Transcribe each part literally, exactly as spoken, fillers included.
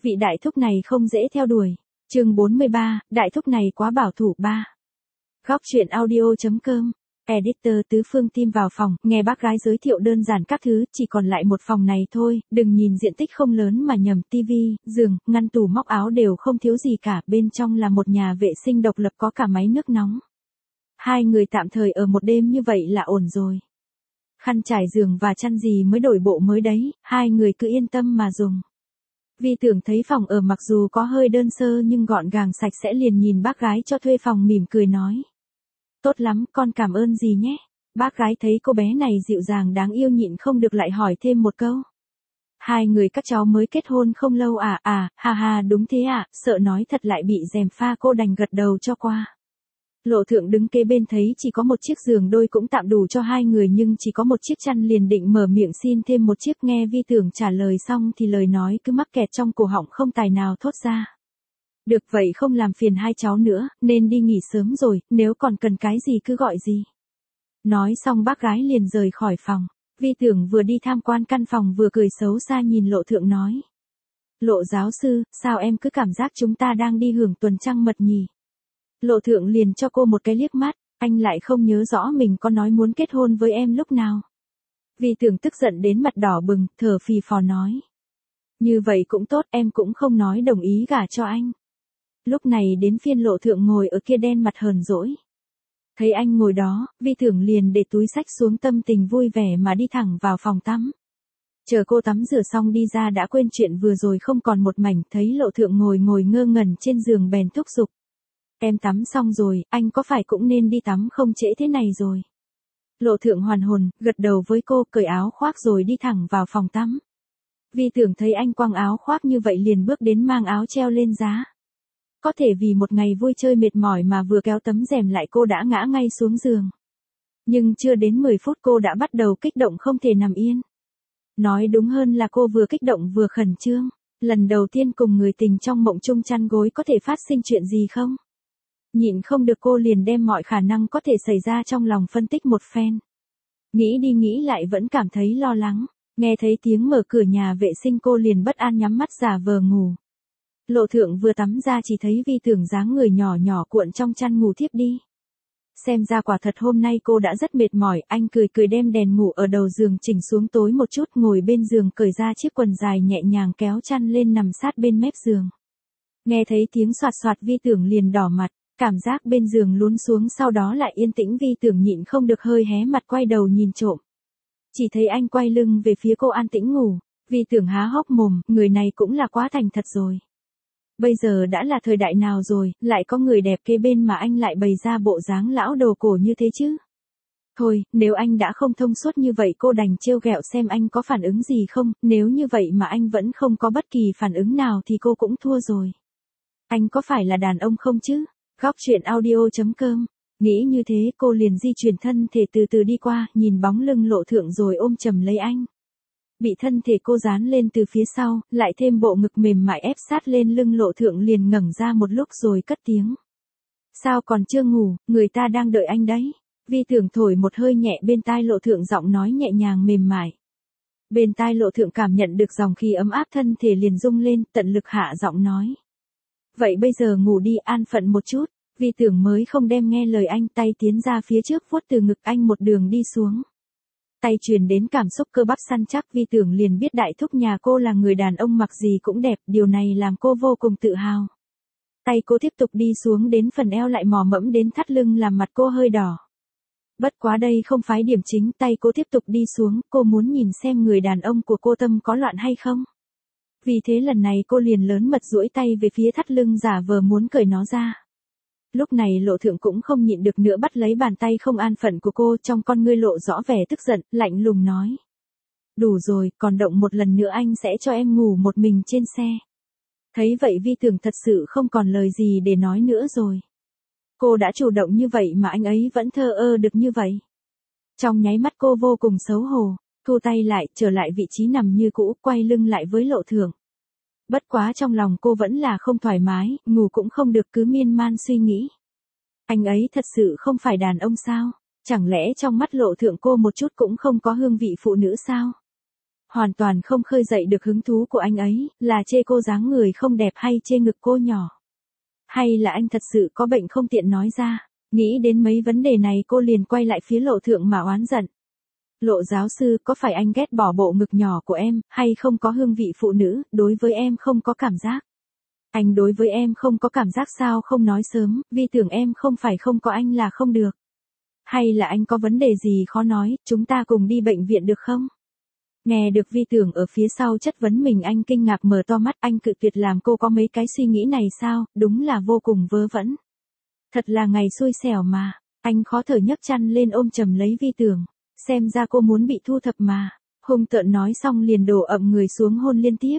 Vị đại thúc này không dễ theo đuổi. Chương bốn mươi ba, đại thúc này quá bảo thủ ba. Góc truyện audio.com. Editor Tứ Phương tim vào phòng, nghe bác gái giới thiệu đơn giản các thứ, chỉ còn lại một phòng này thôi, đừng nhìn diện tích không lớn mà nhầm, tivi, giường, ngăn tủ móc áo đều không thiếu gì cả, bên trong là một nhà vệ sinh độc lập có cả máy nước nóng. Hai người tạm thời ở một đêm như vậy là ổn rồi. Khăn trải giường và chăn gì mới đổi bộ mới đấy, hai người cứ yên tâm mà dùng. Vi Tưởng thấy phòng ở mặc dù có hơi đơn sơ nhưng gọn gàng sạch sẽ, liền nhìn bác gái cho thuê phòng mỉm cười nói. Tốt lắm, con cảm ơn gì nhé. Bác gái thấy cô bé này dịu dàng đáng yêu nhịn không được lại hỏi thêm một câu. Hai người các cháu mới kết hôn không lâu à, à, ha ha đúng thế ạ, à, sợ nói thật lại bị gièm pha, cô đành gật đầu cho qua. Lộ Thượng đứng kế bên thấy chỉ có một chiếc giường đôi cũng tạm đủ cho hai người nhưng chỉ có một chiếc chăn, liền định mở miệng xin thêm một chiếc, nghe Vi Tưởng trả lời xong thì lời nói cứ mắc kẹt trong cổ họng không tài nào thốt ra. Được vậy không làm phiền hai cháu nữa, nên đi nghỉ sớm rồi, nếu còn cần cái gì cứ gọi gì. Nói xong bác gái liền rời khỏi phòng. Vi Tưởng vừa đi tham quan căn phòng vừa cười xấu xa nhìn Lộ Thượng nói. Lộ giáo sư, sao em cứ cảm giác chúng ta đang đi hưởng tuần trăng mật nhỉ? Lộ Thượng liền cho cô một cái liếc mắt, anh lại không nhớ rõ mình có nói muốn kết hôn với em lúc nào. Vi Tưởng tức giận đến mặt đỏ bừng, thở phì phò nói. Như vậy cũng tốt, em cũng không nói đồng ý gả cho anh. Lúc này đến phiên Lộ Thượng ngồi ở kia đen mặt hờn dỗi. Thấy anh ngồi đó, Vi Tưởng liền để túi xách xuống, tâm tình vui vẻ mà đi thẳng vào phòng tắm. Chờ cô tắm rửa xong đi ra đã quên chuyện vừa rồi không còn một mảnh, thấy Lộ Thượng ngồi ngồi ngơ ngẩn trên giường bèn thúc giục. Em tắm xong rồi, anh có phải cũng nên đi tắm không, trễ thế này rồi. Lộ Thượng hoàn hồn, gật đầu với cô, cởi áo khoác rồi đi thẳng vào phòng tắm. Vi Tưởng thấy anh quăng áo khoác như vậy liền bước đến mang áo treo lên giá. Có thể vì một ngày vui chơi mệt mỏi mà vừa kéo tấm rèm lại cô đã ngã ngay xuống giường. Nhưng chưa đến mười phút cô đã bắt đầu kích động không thể nằm yên. Nói đúng hơn là cô vừa kích động vừa khẩn trương. Lần đầu tiên cùng người tình trong mộng chung chăn gối, có thể phát sinh chuyện gì không? Nhịn không được cô liền đem mọi khả năng có thể xảy ra trong lòng phân tích một phen. Nghĩ đi nghĩ lại vẫn cảm thấy lo lắng. Nghe thấy tiếng mở cửa nhà vệ sinh cô liền bất an nhắm mắt giả vờ ngủ. Lộ Thượng vừa tắm ra chỉ thấy Vi Tưởng dáng người nhỏ nhỏ cuộn trong chăn ngủ thiếp đi. Xem ra quả thật hôm nay cô đã rất mệt mỏi, anh cười cười đem đèn ngủ ở đầu giường chỉnh xuống tối một chút, ngồi bên giường cởi ra chiếc quần dài nhẹ nhàng kéo chăn lên nằm sát bên mép giường. Nghe thấy tiếng xoạt xoạt Vi Tưởng liền đỏ mặt, cảm giác bên giường lún xuống sau đó lại yên tĩnh, Vi Tưởng nhịn không được hơi hé mặt quay đầu nhìn trộm. Chỉ thấy anh quay lưng về phía cô an tĩnh ngủ, Vi Tưởng há hốc mồm, người này cũng là quá thành thật rồi. Bây giờ đã là thời đại nào rồi, lại có người đẹp kế bên mà anh lại bày ra bộ dáng lão đồ cổ như thế chứ? Thôi, nếu anh đã không thông suốt như vậy cô đành trêu ghẹo xem anh có phản ứng gì không, nếu như vậy mà anh vẫn không có bất kỳ phản ứng nào thì cô cũng thua rồi. Anh có phải là đàn ông không chứ? Góc truyện audio.com. Nghĩ như thế cô liền di chuyển thân thể từ từ đi qua, nhìn bóng lưng Lộ Thượng rồi ôm chầm lấy anh. Bị thân thể cô dán lên từ phía sau, lại thêm bộ ngực mềm mại ép sát lên lưng, Lộ Thượng liền ngẩng ra một lúc rồi cất tiếng. Sao còn chưa ngủ, người ta đang đợi anh đấy. Vi Tưởng thổi một hơi nhẹ bên tai Lộ Thượng, giọng nói nhẹ nhàng mềm mại. Bên tai Lộ Thượng cảm nhận được dòng khí ấm áp, thân thể liền rung lên, tận lực hạ giọng nói. Vậy bây giờ ngủ đi, an phận một chút. Vi Tưởng mới không đem nghe lời anh, tay tiến ra phía trước vuốt từ ngực anh một đường đi xuống. Tay truyền đến cảm xúc cơ bắp săn chắc, Vi Tưởng liền biết đại thúc nhà cô là người đàn ông mặc gì cũng đẹp, điều này làm cô vô cùng tự hào. Tay cô tiếp tục đi xuống đến phần eo lại mò mẫm đến thắt lưng làm mặt cô hơi đỏ. Bất quá đây không phải điểm chính, tay cô tiếp tục đi xuống, cô muốn nhìn xem người đàn ông của cô tâm có loạn hay không. Vì thế lần này cô liền lớn mật duỗi tay về phía thắt lưng giả vờ muốn cởi nó ra. Lúc này Lộ Thượng cũng không nhịn được nữa bắt lấy bàn tay không an phận của cô, trong con ngươi lộ rõ vẻ tức giận, lạnh lùng nói. Đủ rồi, còn động một lần nữa anh sẽ cho em ngủ một mình trên xe. Thấy vậy Vi Tưởng thật sự không còn lời gì để nói nữa rồi. Cô đã chủ động như vậy mà anh ấy vẫn thờ ơ được như vậy. Trong nháy mắt cô vô cùng xấu hổ, thu tay lại, trở lại vị trí nằm như cũ, quay lưng lại với Lộ Thượng. Bất quá trong lòng cô vẫn là không thoải mái, ngủ cũng không được, cứ miên man suy nghĩ. Anh ấy thật sự không phải đàn ông sao? Chẳng lẽ trong mắt Lộ Thượng cô một chút cũng không có hương vị phụ nữ sao? hoàn toàn không khơi dậy được hứng thú của anh ấy, là chê cô dáng người không đẹp hay chê ngực cô nhỏ. Hay là anh thật sự có bệnh không tiện nói ra, nghĩ đến mấy vấn đề này cô liền quay lại phía Lộ Thượng mà oán giận. Lộ giáo sư, có phải anh ghét bỏ bộ ngực nhỏ của em, hay không có hương vị phụ nữ, đối với em không có cảm giác? Anh đối với em không có cảm giác sao không nói sớm, Vi tưởng em không phải không có anh là không được. Hay là anh có vấn đề gì khó nói, chúng ta cùng đi bệnh viện được không? Nghe được Vi tưởng ở phía sau chất vấn mình, anh kinh ngạc mở to mắt, anh cự tuyệt làm cô có mấy cái suy nghĩ này sao, đúng là vô cùng vớ vẩn. Thật là ngày xui xẻo mà, anh khó thở nhấc chăn lên ôm chầm lấy Vi tưởng, xem ra cô muốn bị thu thập mà, hung tợn nói xong liền đổ ậm người xuống hôn liên tiếp.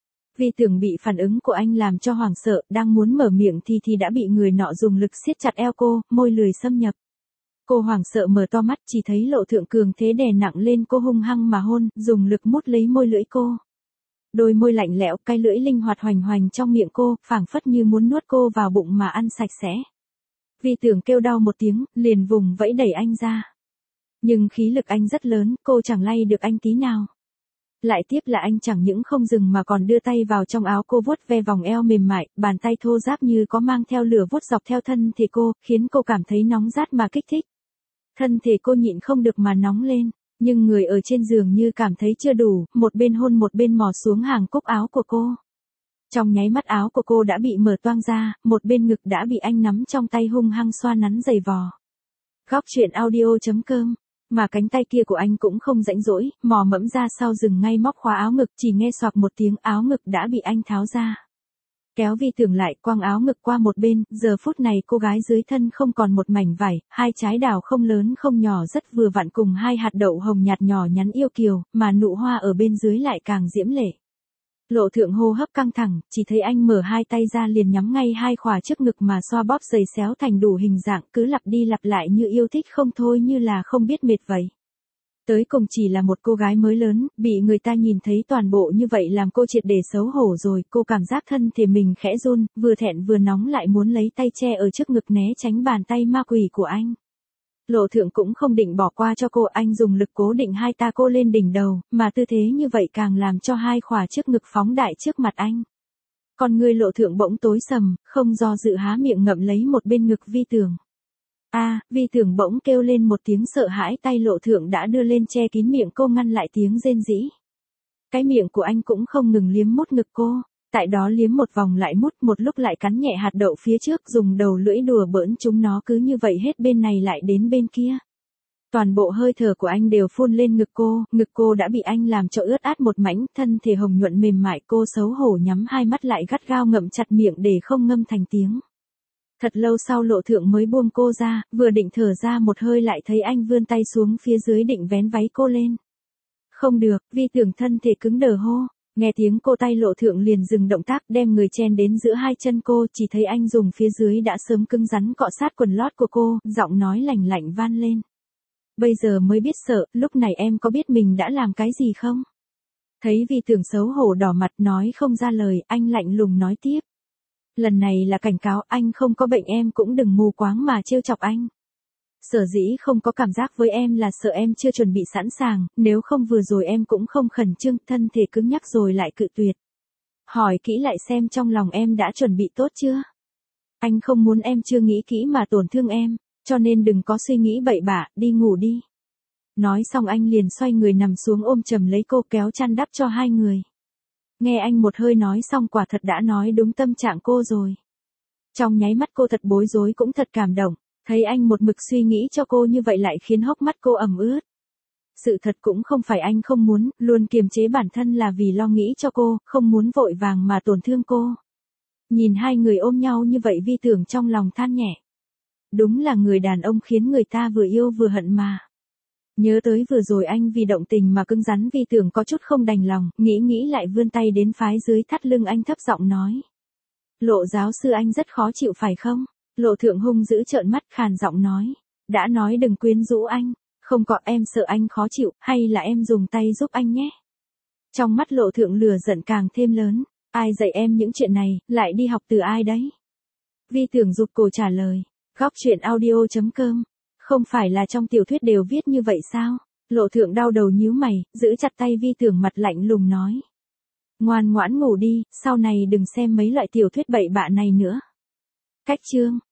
Vi tưởng bị phản ứng của anh làm cho hoảng sợ, đang muốn mở miệng thì thì đã bị người nọ dùng lực siết chặt eo cô, môi lười xâm nhập. Cô hoảng sợ mở to mắt, chỉ thấy Lộ Thượng cường thế đè nặng lên cô hung hăng mà hôn, dùng lực mút lấy môi lưỡi cô. Đôi môi lạnh lẽo, cái lưỡi linh hoạt hoành hoành trong miệng cô, phảng phất như muốn nuốt cô vào bụng mà ăn sạch sẽ. Vi tưởng kêu đau một tiếng, liền vùng vẫy đẩy anh ra. Nhưng khí lực anh rất lớn, cô chẳng lay được anh tí nào. Lại tiếp là anh chẳng những không dừng mà còn đưa tay vào trong áo cô vuốt ve vòng eo mềm mại, bàn tay thô ráp như có mang theo lửa vuốt dọc theo thân thể cô, khiến cô cảm thấy nóng rát mà kích thích. Thân thể cô nhịn không được mà nóng lên, nhưng người ở trên giường như cảm thấy chưa đủ, một bên hôn một bên mò xuống hàng cúc áo của cô. Trong nháy mắt áo của cô đã bị mở toang ra, một bên ngực đã bị anh nắm trong tay hung hăng xoa nắn giày vò. Góc truyện audio chấm com. Mà cánh tay kia của anh cũng không rãnh rỗi, mò mẫm ra sau rừng ngay móc khóa áo ngực, chỉ nghe xoạc một tiếng áo ngực đã bị anh tháo ra. Kéo Vi tưởng lại, quăng áo ngực qua một bên, giờ phút này cô gái dưới thân không còn một mảnh vải, hai trái đào không lớn không nhỏ rất vừa vặn cùng hai hạt đậu hồng nhạt nhỏ nhắn yêu kiều, mà nụ hoa ở bên dưới lại càng diễm lệ. Lộ Thượng hô hấp căng thẳng, chỉ thấy anh mở hai tay ra liền nhắm ngay hai khỏa trước ngực mà xoa bóp giày xéo thành đủ hình dạng, cứ lặp đi lặp lại như yêu thích không thôi, như là không biết mệt vậy. Tới cùng chỉ là một cô gái mới lớn, bị người ta nhìn thấy toàn bộ như vậy làm cô triệt để xấu hổ rồi, cô cảm giác thân thể mình khẽ run, vừa thẹn vừa nóng lại muốn lấy tay che ở trước ngực né tránh bàn tay ma quỷ của anh. Lộ Thượng cũng không định bỏ qua cho cô, anh dùng lực cố định hai ta cô lên đỉnh đầu, mà tư thế như vậy càng làm cho hai khỏa trước ngực phóng đại trước mặt anh. Con người Lộ Thượng bỗng tối sầm, không do dự há miệng ngậm lấy một bên ngực Vi tưởng. A, à, Vi tưởng bỗng kêu lên một tiếng sợ hãi, tay Lộ Thượng đã đưa lên che kín miệng cô ngăn lại tiếng rên rỉ. Cái miệng của anh cũng không ngừng liếm mút ngực cô, tại đó liếm một vòng lại mút, một lúc lại cắn nhẹ hạt đậu phía trước, dùng đầu lưỡi đùa bỡn chúng nó, cứ như vậy hết bên này lại đến bên kia. Toàn bộ hơi thở của anh đều phun lên ngực cô, ngực cô đã bị anh làm cho ướt át một mảnh, thân thể hồng nhuận mềm mại, cô xấu hổ nhắm hai mắt lại gắt gao ngậm chặt miệng để không ngâm thành tiếng. Thật lâu sau Lộ Thượng mới buông cô ra, vừa định thở ra một hơi lại thấy anh vươn tay xuống phía dưới định vén váy cô lên. Không được, Vi tưởng thân thể cứng đờ hô. Nghe tiếng cô, tay Lộ Thượng liền dừng động tác, đem người chen đến giữa hai chân cô, chỉ thấy anh dùng phía dưới đã sớm cứng rắn cọ sát quần lót của cô, giọng nói lạnh lạnh van lên. Bây giờ mới biết sợ, lúc này em có biết mình đã làm cái gì không? Thấy Vi tưởng xấu hổ đỏ mặt nói không ra lời, anh lạnh lùng nói tiếp. Lần này là cảnh cáo, anh không có bệnh, em cũng đừng mù quáng mà trêu chọc anh. Sở dĩ không có cảm giác với em là sợ em chưa chuẩn bị sẵn sàng, nếu không vừa rồi em cũng không khẩn trương, thân thể cứng nhắc rồi lại cự tuyệt. Hỏi kỹ lại xem trong lòng em đã chuẩn bị tốt chưa? Anh không muốn em chưa nghĩ kỹ mà tổn thương em, cho nên đừng có suy nghĩ bậy bạ, đi ngủ đi. Nói xong anh liền xoay người nằm xuống ôm chầm lấy cô, kéo chăn đắp cho hai người. Nghe anh một hơi nói xong, quả thật đã nói đúng tâm trạng cô rồi. Trong nháy mắt cô thật bối rối cũng thật cảm động. Thấy anh một mực suy nghĩ cho cô như vậy lại khiến hốc mắt cô ẩm ướt. Sự thật cũng không phải anh không muốn, luôn kiềm chế bản thân là vì lo nghĩ cho cô, không muốn vội vàng mà tổn thương cô. Nhìn hai người ôm nhau như vậy Vi tưởng trong lòng than nhẹ. Đúng là người đàn ông khiến người ta vừa yêu vừa hận mà. Nhớ tới vừa rồi anh vì động tình mà cứng rắn, Vi tưởng có chút không đành lòng, nghĩ nghĩ lại vươn tay đến phái dưới thắt lưng anh, thấp giọng nói. Lộ giáo sư, anh rất khó chịu phải không? Lộ Thượng hung dữ trợn mắt, khàn giọng nói. Đã nói đừng quyến rũ anh, không có, em sợ anh khó chịu, hay là em dùng tay giúp anh nhé. Trong mắt Lộ Thượng lửa giận càng thêm lớn. Ai dạy em những chuyện này, lại đi học từ ai đấy? Vi tưởng rụt cổ trả lời. Góc truyện audio chấm com. Không phải là trong tiểu thuyết đều viết như vậy sao? Lộ Thượng đau đầu nhíu mày, giữ chặt tay Vi Tưởng mặt lạnh lùng nói. Ngoan ngoãn ngủ đi, sau này đừng xem mấy loại tiểu thuyết bậy bạ này nữa. Cách chương.